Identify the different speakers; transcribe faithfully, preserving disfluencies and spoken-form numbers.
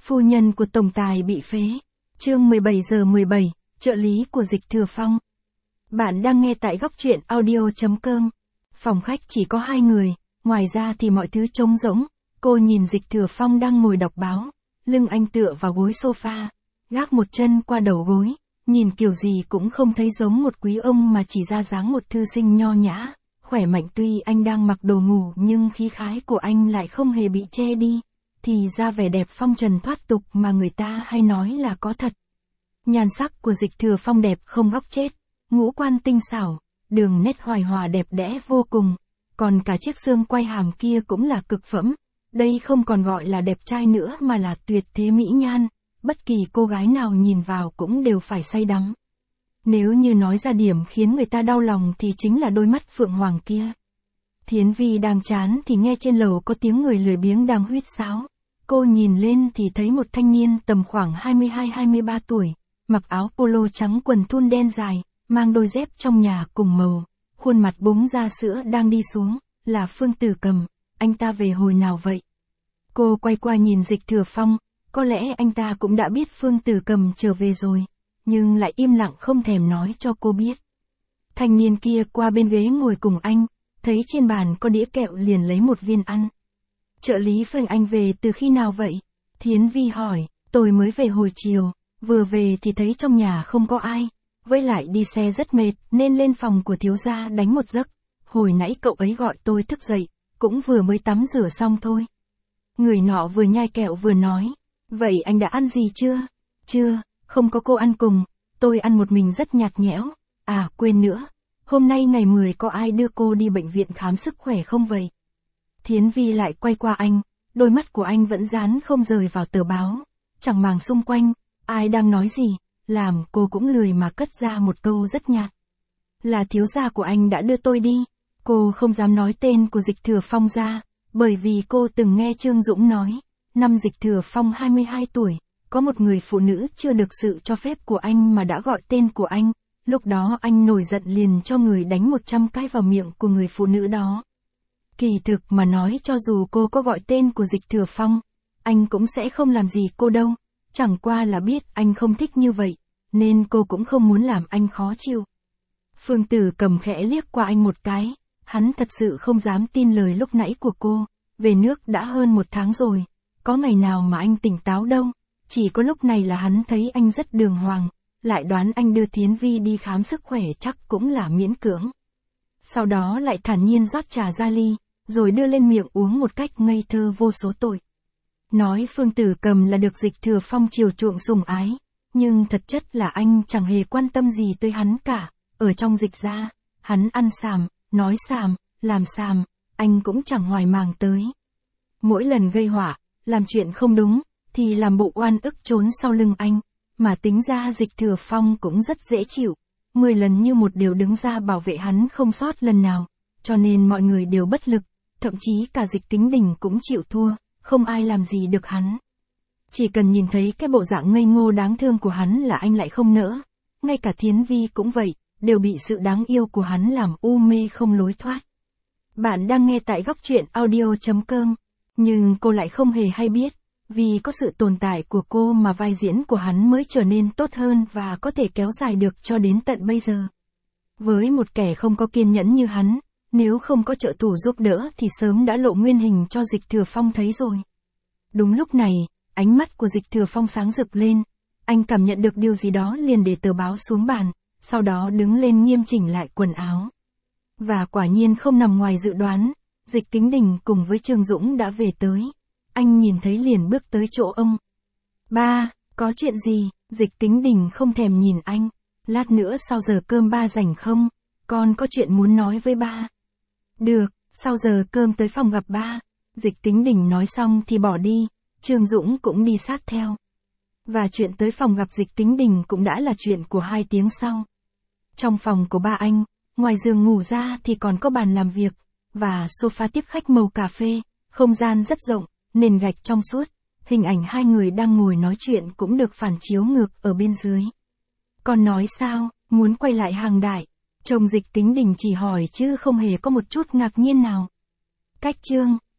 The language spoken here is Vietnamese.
Speaker 1: Phu nhân của tổng tài bị phế. Chương mười bảy giờ mười bảy, trợ lý của Dịch Thừa Phong. Bạn đang nghe tại góc truyện audio chấm com. Phòng khách chỉ có hai người, ngoài ra thì mọi thứ trống rỗng. Cô nhìn Dịch Thừa Phong đang ngồi đọc báo, lưng anh tựa vào gối sofa, gác một chân qua đầu gối, nhìn kiểu gì cũng không thấy giống một quý ông mà chỉ ra dáng một thư sinh nho nhã, khỏe mạnh. Tuy anh đang mặc đồ ngủ nhưng khí khái của anh lại không hề bị che đi, thì ra vẻ đẹp phong trần thoát tục mà người ta hay nói là có thật. Nhan sắc của Dịch Thừa Phong đẹp không góc chết, ngũ quan tinh xảo, đường nét hoài hòa đẹp đẽ vô cùng, còn cả chiếc xương quai hàm kia cũng là cực phẩm. Đây không còn gọi là đẹp trai nữa mà là tuyệt thế mỹ nhan, bất kỳ cô gái nào nhìn vào cũng đều phải say đắm. Nếu như nói ra điểm khiến người ta đau lòng thì chính là đôi mắt phượng hoàng kia. Thiến Vi đang chán thì nghe trên lầu có tiếng người lười biếng đang huýt sáo. Cô nhìn lên thì thấy một thanh niên tầm khoảng hai mươi hai hai mươi ba tuổi, mặc áo polo trắng quần thun đen dài, mang đôi dép trong nhà cùng màu, khuôn mặt búng ra sữa đang đi xuống, là Phương Tử Cầm. Anh ta về hồi nào vậy? Cô quay qua nhìn Dịch Thừa Phong, có lẽ anh ta cũng đã biết Phương Tử Cầm trở về rồi, nhưng lại im lặng không thèm nói cho cô biết. Thanh niên kia qua bên ghế ngồi cùng anh, thấy trên bàn có đĩa kẹo liền lấy một viên ăn. Trợ lý Phương anh về từ khi nào vậy? Thiến Vi hỏi, tôi mới về hồi chiều, vừa về thì thấy trong nhà không có ai, với lại đi xe rất mệt nên lên phòng của thiếu gia đánh một giấc, hồi nãy cậu ấy gọi tôi thức dậy, cũng vừa mới tắm rửa xong thôi. Người nọ vừa nhai kẹo vừa nói, vậy anh đã ăn gì chưa? Chưa, không có cô ăn cùng, tôi ăn một mình rất nhạt nhẽo. À quên nữa, hôm nay ngày mười có ai đưa cô đi bệnh viện khám sức khỏe không vậy? Thiến Vi lại quay qua anh, đôi mắt của anh vẫn dán không rời vào tờ báo, chẳng màng xung quanh, ai đang nói gì, làm cô cũng lười mà cất ra một câu rất nhạt. Là thiếu gia của anh đã đưa tôi đi. Cô không dám nói tên của Dịch Thừa Phong ra, bởi vì cô từng nghe Trương Dũng nói, năm Dịch Thừa Phong hai mươi hai tuổi, có một người phụ nữ chưa được sự cho phép của anh mà đã gọi tên của anh, lúc đó anh nổi giận liền cho người đánh một trăm cái vào miệng của người phụ nữ đó. Kỳ thực mà nói cho dù cô có gọi tên của Dịch Thừa Phong, anh cũng sẽ không làm gì cô đâu, chẳng qua là biết anh không thích như vậy, nên cô cũng không muốn làm anh khó chịu. Phương Tử Cầm khẽ liếc qua anh một cái. Hắn thật sự không dám tin lời lúc nãy của cô, về nước đã hơn một tháng rồi, có ngày nào mà anh tỉnh táo đâu, chỉ có lúc này là hắn thấy anh rất đường hoàng, lại đoán anh đưa Thiến Vi đi khám sức khỏe chắc cũng là miễn cưỡng. Sau đó lại thản nhiên rót trà ra ly, rồi đưa lên miệng uống một cách ngây thơ vô số tội. Nói Phương Tử Cầm là được Dịch Thừa Phong chiều chuộng sủng ái, nhưng thật chất là anh chẳng hề quan tâm gì tới hắn cả, ở trong Dịch gia, hắn ăn xàm, nói xàm, làm xàm, anh cũng chẳng hoài màng tới. Mỗi lần gây họa, làm chuyện không đúng, thì làm bộ oan ức trốn sau lưng anh, mà tính ra Dịch Thừa Phong cũng rất dễ chịu, mười lần như một đều đứng ra bảo vệ hắn không sót lần nào, cho nên mọi người đều bất lực, thậm chí cả Dịch Kính Đình cũng chịu thua, không ai làm gì được hắn. Chỉ cần nhìn thấy cái bộ dạng ngây ngô đáng thương của hắn là anh lại không nỡ, ngay cả Thiến Vi cũng vậy, đều bị sự đáng yêu của hắn làm u mê không lối thoát. Bạn đang nghe tại góc truyện audio chấm com, nhưng cô lại không hề hay biết, vì có sự tồn tại của cô mà vai diễn của hắn mới trở nên tốt hơn và có thể kéo dài được cho đến tận bây giờ. Với một kẻ không có kiên nhẫn như hắn, nếu không có trợ thủ giúp đỡ thì sớm đã lộ nguyên hình cho Dịch Thừa Phong thấy rồi. Đúng lúc này, ánh mắt của Dịch Thừa Phong sáng rực lên, anh cảm nhận được điều gì đó liền để tờ báo xuống bàn, sau đó đứng lên nghiêm chỉnh lại quần áo. Và quả nhiên không nằm ngoài dự đoán, Dịch Kính Đình cùng với Trương Dũng đã về tới. Anh nhìn thấy liền bước tới chỗ ông. Ba, có chuyện gì? Dịch Kính Đình không thèm nhìn anh. Lát nữa sau giờ cơm ba rảnh không? Con có chuyện muốn nói với ba. Được, sau giờ cơm tới phòng gặp ba. Dịch Kính Đình nói xong thì bỏ đi, Trương Dũng cũng đi sát theo. Và chuyện tới phòng gặp Dịch Kính Đình cũng đã là chuyện của hai tiếng sau. Trong phòng của ba anh, ngoài giường ngủ ra thì còn có bàn làm việc, và sofa tiếp khách màu cà phê, không gian rất rộng, nền gạch trong suốt, hình ảnh hai người đang ngồi nói chuyện cũng được phản chiếu ngược ở bên dưới. Con nói sao, muốn quay lại hàng đại? Chồng Dịch Kính Đình chỉ hỏi chứ không hề có một chút ngạc nhiên nào. Cách chương,